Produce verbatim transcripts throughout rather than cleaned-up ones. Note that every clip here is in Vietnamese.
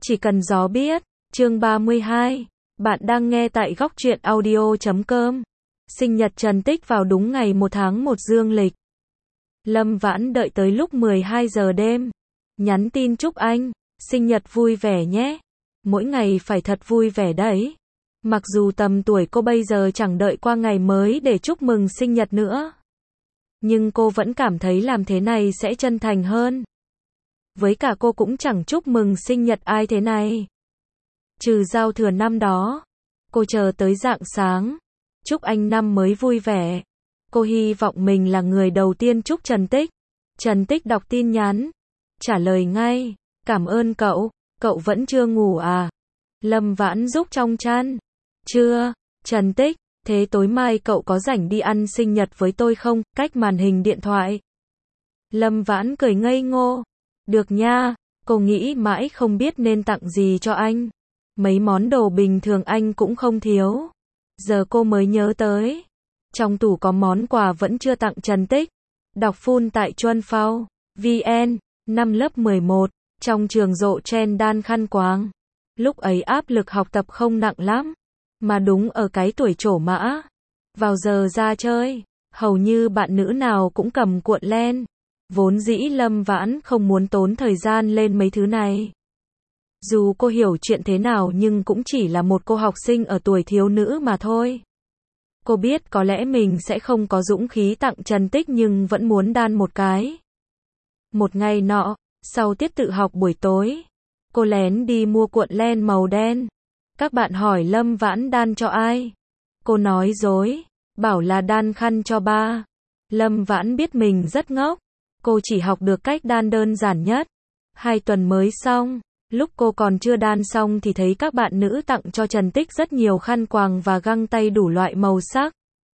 Chỉ cần gió biết. Chương ba mươi hai. Bạn đang nghe tại góc truyện audio chấm com. Sinh nhật Trần Tích vào đúng ngày một tháng một dương lịch. Lâm Vãn đợi tới lúc mười hai giờ đêm. Nhắn tin chúc anh, sinh nhật vui vẻ nhé. Mỗi ngày phải thật vui vẻ đấy. Mặc dù tầm tuổi cô bây giờ chẳng đợi qua ngày mới để chúc mừng sinh nhật nữa. Nhưng cô vẫn cảm thấy làm thế này sẽ chân thành hơn. Với cả cô cũng chẳng chúc mừng sinh nhật ai thế này. Trừ giao thừa năm đó. Cô chờ tới rạng sáng. Chúc anh năm mới vui vẻ. Cô hy vọng mình là người đầu tiên chúc Trần Tích. Trần Tích đọc tin nhắn. Trả lời ngay. Cảm ơn cậu. Cậu vẫn chưa ngủ à? Lâm Vãn rúc trong chăn. Chưa. Trần Tích. Thế tối mai cậu có rảnh đi ăn sinh nhật với tôi không? Cách màn hình điện thoại. Lâm Vãn cười ngây ngô. Được nha. Cô nghĩ mãi không biết nên tặng gì cho anh. Mấy món đồ bình thường anh cũng không thiếu. Giờ cô mới nhớ tới. Trong tủ có món quà vẫn chưa tặng Trần Tích. Đọc full tại Chuân Phao. vê en. Năm lớp mười một. Trong trường rộ trend đan khăn quàng. Lúc ấy áp lực học tập không nặng lắm. Mà đúng ở cái tuổi trổ mã. Vào giờ ra chơi. Hầu như bạn nữ nào cũng cầm cuộn len. Vốn dĩ Lâm Vãn không muốn tốn thời gian lên mấy thứ này. Dù cô hiểu chuyện thế nào nhưng cũng chỉ là một cô học sinh ở tuổi thiếu nữ mà thôi. Cô biết có lẽ mình sẽ không có dũng khí tặng Trần Tích nhưng vẫn muốn đan một cái. Một ngày nọ, sau tiết tự học buổi tối, cô lén đi mua cuộn len màu đen. Các bạn hỏi Lâm Vãn đan cho ai? Cô nói dối, bảo là đan khăn cho ba. Lâm Vãn biết mình rất ngốc. Cô chỉ học được cách đan đơn giản nhất. Hai tuần mới xong. Lúc cô còn chưa đan xong thì thấy các bạn nữ tặng cho Trần Tích rất nhiều khăn quàng và găng tay đủ loại màu sắc.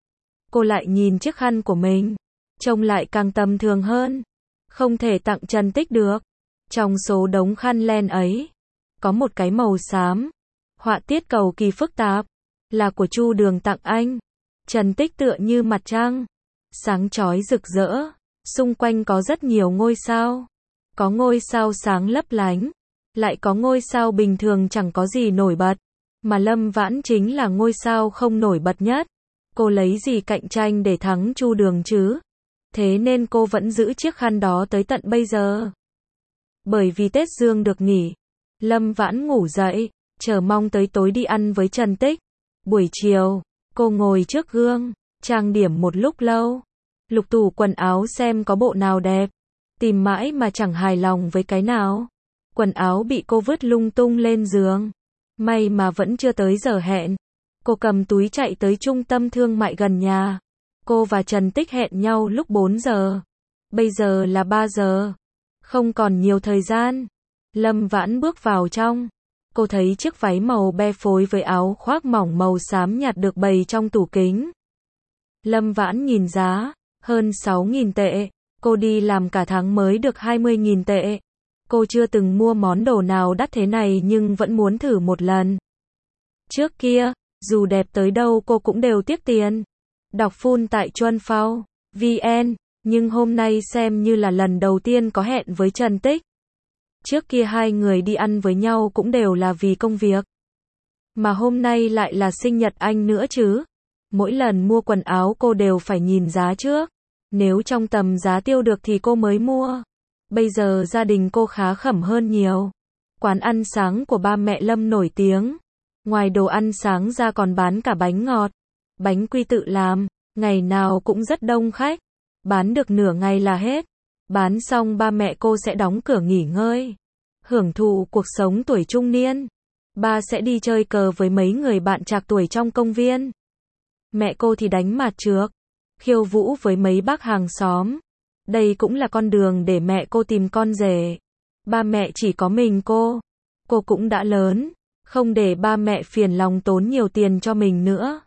Cô lại nhìn chiếc khăn của mình. Trông lại càng tầm thường hơn. Không thể tặng Trần Tích được. Trong số đống khăn len ấy, có một cái màu xám. Họa tiết cầu kỳ phức tạp. Là của Chu Đường tặng anh. Trần Tích tựa như mặt trăng. Sáng chói rực rỡ. Xung quanh có rất nhiều ngôi sao. Có ngôi sao sáng lấp lánh. Lại có ngôi sao bình thường chẳng có gì nổi bật. Mà Lâm Vãn chính là ngôi sao không nổi bật nhất. Cô lấy gì cạnh tranh để thắng Chu Đường chứ? Thế nên cô vẫn giữ chiếc khăn đó tới tận bây giờ. Bởi vì Tết Dương được nghỉ. Lâm Vãn ngủ dậy, chờ mong tới tối đi ăn với Trần Tích. Buổi chiều, cô ngồi trước gương, trang điểm một lúc lâu. Lục tủ quần áo xem có bộ nào đẹp. Tìm mãi mà chẳng hài lòng với cái nào. Quần áo bị cô vứt lung tung lên giường. May mà vẫn chưa tới giờ hẹn. Cô cầm túi chạy tới trung tâm thương mại gần nhà. Cô và Trần Tích hẹn nhau lúc bốn giờ. Bây giờ là ba giờ. Không còn nhiều thời gian. Lâm Vãn bước vào trong. Cô thấy chiếc váy màu be phối với áo khoác mỏng màu xám nhạt được bày trong tủ kính. Lâm Vãn nhìn giá. Hơn sáu nghìn tệ. Cô đi làm cả tháng mới được hai mươi nghìn tệ. Cô chưa từng mua món đồ nào đắt thế này nhưng vẫn muốn thử một lần. Trước kia, dù đẹp tới đâu cô cũng đều tiếc tiền. Đọc full tại Chuân Phao. vê en. Nhưng hôm nay xem như là lần đầu tiên có hẹn với Trần Tích. Trước kia hai người đi ăn với nhau cũng đều là vì công việc. Mà hôm nay lại là sinh nhật anh nữa chứ. Mỗi lần mua quần áo cô đều phải nhìn giá trước. Nếu trong tầm giá tiêu được thì cô mới mua. Bây giờ gia đình cô khá khẩm hơn nhiều. Quán ăn sáng của ba mẹ Lâm nổi tiếng. Ngoài đồ ăn sáng ra còn bán cả bánh ngọt. Bánh quy tự làm. Ngày nào cũng rất đông khách. Bán được nửa ngày là hết. Bán xong ba mẹ cô sẽ đóng cửa nghỉ ngơi. Hưởng thụ cuộc sống tuổi trung niên. Ba sẽ đi chơi cờ với mấy người bạn trạc tuổi trong công viên. Mẹ cô thì đánh mạt trược. Khiêu vũ với mấy bác hàng xóm. Đây cũng là con đường để mẹ cô tìm con rể. Ba mẹ chỉ có mình cô. Cô cũng đã lớn. Không để ba mẹ phiền lòng tốn nhiều tiền cho mình nữa.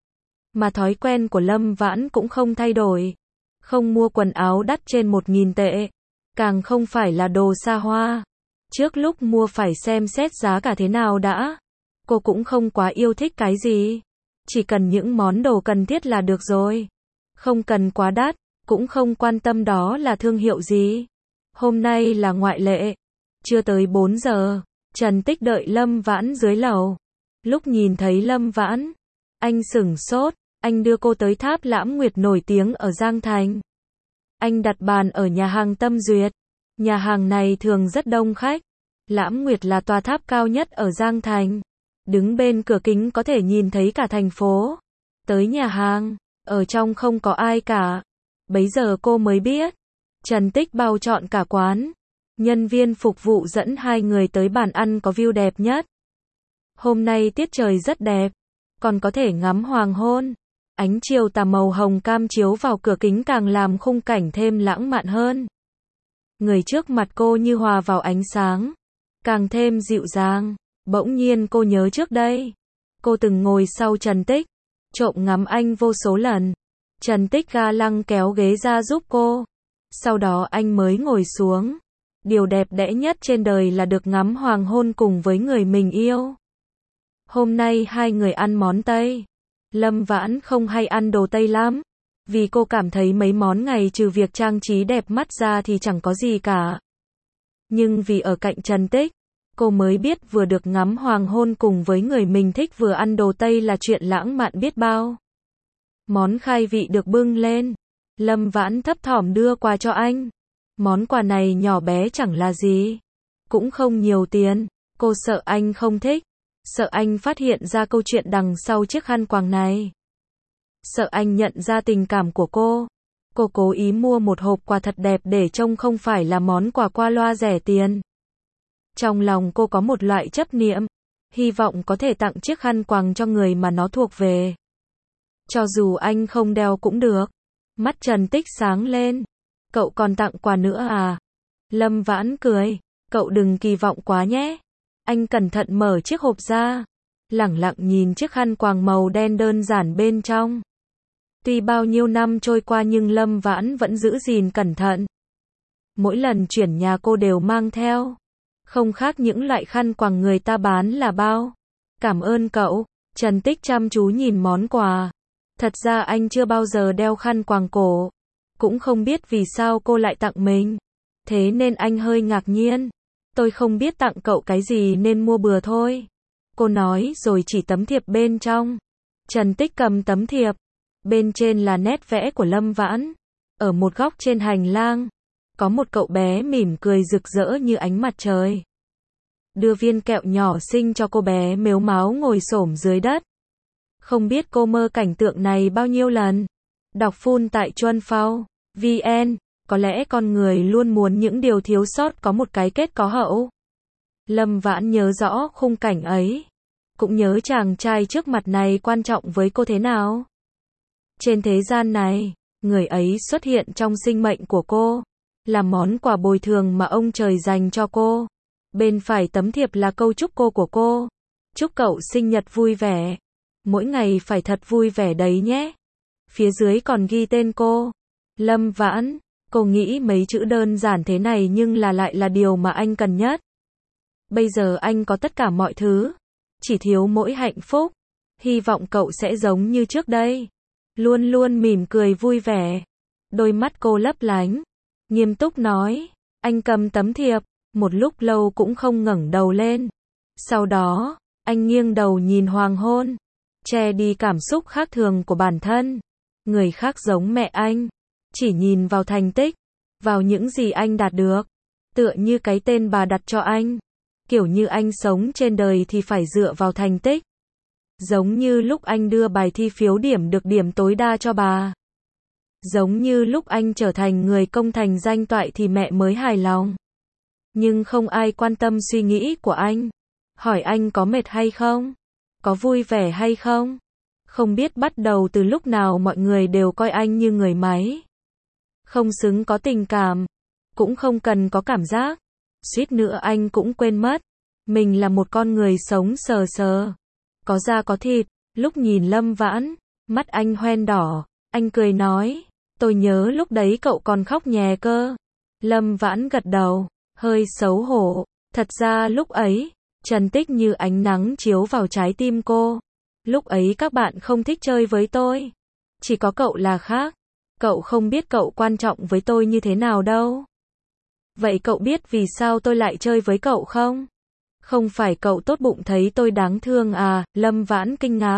Mà thói quen của Lâm Vãn cũng không thay đổi. Không mua quần áo đắt trên một nghìn tệ. Càng không phải là đồ xa hoa. Trước lúc mua phải xem xét giá cả thế nào đã. Cô cũng không quá yêu thích cái gì. Chỉ cần những món đồ cần thiết là được rồi. Không cần quá đắt. Cũng không quan tâm đó là thương hiệu gì. Hôm nay là ngoại lệ. Chưa tới bốn giờ, Trần Tích đợi Lâm Vãn dưới lầu. Lúc nhìn thấy Lâm Vãn, anh sửng sốt, anh đưa cô tới tháp Lãm Nguyệt nổi tiếng ở Giang Thành. Anh đặt bàn ở nhà hàng Tâm Duyệt. Nhà hàng này thường rất đông khách. Lãm Nguyệt là tòa tháp cao nhất ở Giang Thành. Đứng bên cửa kính có thể nhìn thấy cả thành phố. Tới nhà hàng, ở trong không có ai cả. Bấy giờ cô mới biết, Trần Tích bao trọn cả quán. Nhân viên phục vụ dẫn hai người tới bàn ăn có view đẹp nhất. Hôm nay tiết trời rất đẹp, còn có thể ngắm hoàng hôn. Ánh chiều tà màu hồng cam chiếu vào cửa kính càng làm khung cảnh thêm lãng mạn hơn. Người trước mặt cô như hòa vào ánh sáng, càng thêm dịu dàng. Bỗng nhiên cô nhớ trước đây, cô từng ngồi sau Trần Tích, trộm ngắm anh vô số lần. Trần Tích ga lăng kéo ghế ra giúp cô. Sau đó anh mới ngồi xuống. Điều đẹp đẽ nhất trên đời là được ngắm hoàng hôn cùng với người mình yêu. Hôm nay hai người ăn món Tây. Lâm Vãn không hay ăn đồ Tây lắm, vì cô cảm thấy mấy món ngày trừ việc trang trí đẹp mắt ra thì chẳng có gì cả. Nhưng vì ở cạnh Trần Tích, cô mới biết vừa được ngắm hoàng hôn cùng với người mình thích vừa ăn đồ Tây là chuyện lãng mạn biết bao. Món khai vị được bưng lên. Lâm Vãn thấp thỏm đưa quà cho anh. Món quà này nhỏ bé chẳng là gì, cũng không nhiều tiền. Cô sợ anh không thích, sợ anh phát hiện ra câu chuyện đằng sau chiếc khăn quàng này, sợ anh nhận ra tình cảm của cô. Cô cố ý mua một hộp quà thật đẹp để trông không phải là món quà qua loa rẻ tiền. Trong lòng cô có một loại chấp niệm, hy vọng có thể tặng chiếc khăn quàng cho người mà nó thuộc về. Cho dù anh không đeo cũng được. Mắt Trần Tích sáng lên. Cậu còn tặng quà nữa à? Lâm Vãn cười. Cậu đừng kỳ vọng quá nhé. Anh cẩn thận mở chiếc hộp ra, lẳng lặng nhìn chiếc khăn quàng màu đen đơn giản bên trong. Tuy bao nhiêu năm trôi qua nhưng Lâm Vãn vẫn giữ gìn cẩn thận. Mỗi lần chuyển nhà cô đều mang theo. Không khác những loại khăn quàng người ta bán là bao. Cảm ơn cậu. Trần Tích chăm chú nhìn món quà. Thật ra anh chưa bao giờ đeo khăn quàng cổ. Cũng không biết vì sao cô lại tặng mình. Thế nên anh hơi ngạc nhiên. Tôi không biết tặng cậu cái gì nên mua bừa thôi. Cô nói rồi chỉ tấm thiệp bên trong. Trần Tích cầm tấm thiệp. Bên trên là nét vẽ của Lâm Vãn. Ở một góc trên hành lang, có một cậu bé mỉm cười rực rỡ như ánh mặt trời. Đưa viên kẹo nhỏ xinh cho cô bé mếu máo ngồi xổm dưới đất. Không biết cô mơ cảnh tượng này bao nhiêu lần. Đọc full tại chuan phao chấm vn. Có lẽ con người luôn muốn những điều thiếu sót có một cái kết có hậu. Lâm Vãn nhớ rõ khung cảnh ấy. Cũng nhớ chàng trai trước mặt này quan trọng với cô thế nào. Trên thế gian này, người ấy xuất hiện trong sinh mệnh của cô. Là món quà bồi thường mà ông trời dành cho cô. Bên phải tấm thiệp là câu chúc cô của cô. Chúc cậu sinh nhật vui vẻ. Mỗi ngày phải thật vui vẻ đấy nhé. Phía dưới còn ghi tên cô. Lâm Vãn. Cô nghĩ mấy chữ đơn giản thế này nhưng là lại là điều mà anh cần nhất. Bây giờ anh có tất cả mọi thứ. Chỉ thiếu mỗi hạnh phúc. Hy vọng cậu sẽ giống như trước đây. Luôn luôn mỉm cười vui vẻ. Đôi mắt cô lấp lánh. Nghiêm túc nói. Anh cầm tấm thiệp. Một lúc lâu cũng không ngẩng đầu lên. Sau đó, anh nghiêng đầu nhìn hoàng hôn. Che đi cảm xúc khác thường của bản thân. Người khác giống mẹ anh. Chỉ nhìn vào thành tích. Vào những gì anh đạt được. Tựa như cái tên bà đặt cho anh. Kiểu như anh sống trên đời thì phải dựa vào thành tích. Giống như lúc anh đưa bài thi phiếu điểm được điểm tối đa cho bà. Giống như lúc anh trở thành người công thành danh toại thì mẹ mới hài lòng. Nhưng không ai quan tâm suy nghĩ của anh. Hỏi anh có mệt hay không? Có vui vẻ hay không? Không biết bắt đầu từ lúc nào mọi người đều coi anh như người máy. Không xứng có tình cảm. Cũng không cần có cảm giác. Suýt nữa anh cũng quên mất. Mình là một con người sống sờ sờ. Có da có thịt. Lúc nhìn Lâm Vãn, mắt anh hoen đỏ. Anh cười nói. Tôi nhớ lúc đấy cậu còn khóc nhè cơ. Lâm Vãn gật đầu. Hơi xấu hổ. Thật ra lúc ấy, Trần Tích như ánh nắng chiếu vào trái tim cô. Lúc ấy các bạn không thích chơi với tôi. Chỉ có cậu là khác. Cậu không biết cậu quan trọng với tôi như thế nào đâu. Vậy cậu biết vì sao tôi lại chơi với cậu không? Không phải cậu tốt bụng thấy tôi đáng thương à, Lâm Vãn kinh ngạc.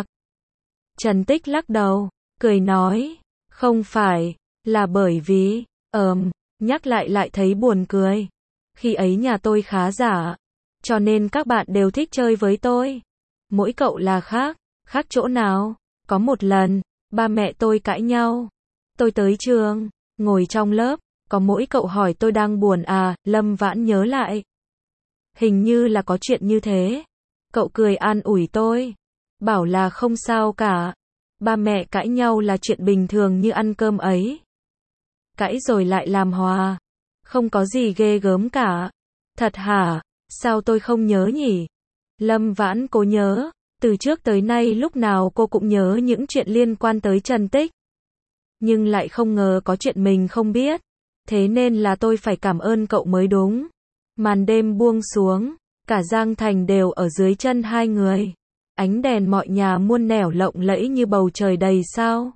Trần Tích lắc đầu, cười nói, không phải, là bởi vì, ờm, nhắc lại lại thấy buồn cười. Khi ấy nhà tôi khá giả, cho nên các bạn đều thích chơi với tôi. Mỗi cậu là khác, khác chỗ nào? Có một lần, ba mẹ tôi cãi nhau. Tôi tới trường, ngồi trong lớp, có mỗi cậu hỏi tôi đang buồn à, Lâm Vãn nhớ lại. Hình như là có chuyện như thế. Cậu cười an ủi tôi, bảo là không sao cả. Ba mẹ cãi nhau là chuyện bình thường như ăn cơm ấy. Cãi rồi lại làm hòa. Không có gì ghê gớm cả. Thật hả? Sao tôi không nhớ nhỉ? Lâm Vãn cố nhớ. Từ trước tới nay lúc nào cô cũng nhớ những chuyện liên quan tới Trần Tích. Nhưng lại không ngờ có chuyện mình không biết. Thế nên là tôi phải cảm ơn cậu mới đúng. Màn đêm buông xuống. Cả Giang Thành đều ở dưới chân hai người. Ánh đèn mọi nhà muôn nẻo lộng lẫy như bầu trời đầy sao.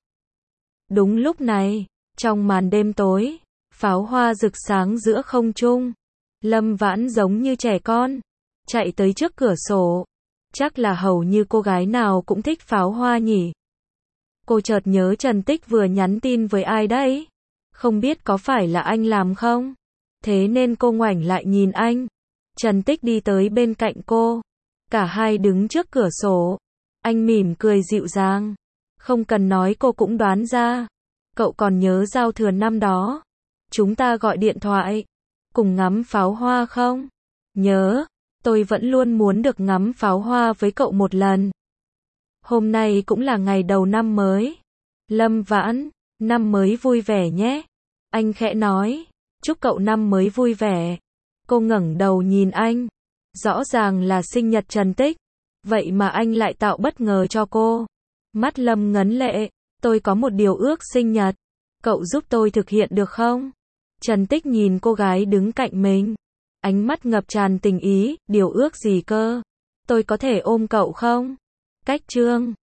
Đúng lúc này, trong màn đêm tối, pháo hoa rực sáng giữa không trung. Lâm Vãn giống như trẻ con, chạy tới trước cửa sổ. Chắc là hầu như cô gái nào cũng thích pháo hoa nhỉ. Cô chợt nhớ Trần Tích vừa nhắn tin với ai đấy. Không biết có phải là anh làm không? Thế nên cô ngoảnh lại nhìn anh. Trần Tích đi tới bên cạnh cô. Cả hai đứng trước cửa sổ. Anh mỉm cười dịu dàng. Không cần nói cô cũng đoán ra. Cậu còn nhớ giao thừa năm đó. Chúng ta gọi điện thoại. Cùng ngắm pháo hoa không? Nhớ. Tôi vẫn luôn muốn được ngắm pháo hoa với cậu một lần. Hôm nay cũng là ngày đầu năm mới. Lâm Vãn, năm mới vui vẻ nhé. Anh khẽ nói. Chúc cậu năm mới vui vẻ. Cô ngẩng đầu nhìn anh. Rõ ràng là sinh nhật Trần Tích. Vậy mà anh lại tạo bất ngờ cho cô. Mắt Lâm ngấn lệ. Tôi có một điều ước sinh nhật. Cậu giúp tôi thực hiện được không? Trần Tích nhìn cô gái đứng cạnh mình. Ánh mắt ngập tràn tình ý. Điều ước gì cơ? Tôi có thể ôm cậu không? Cách chương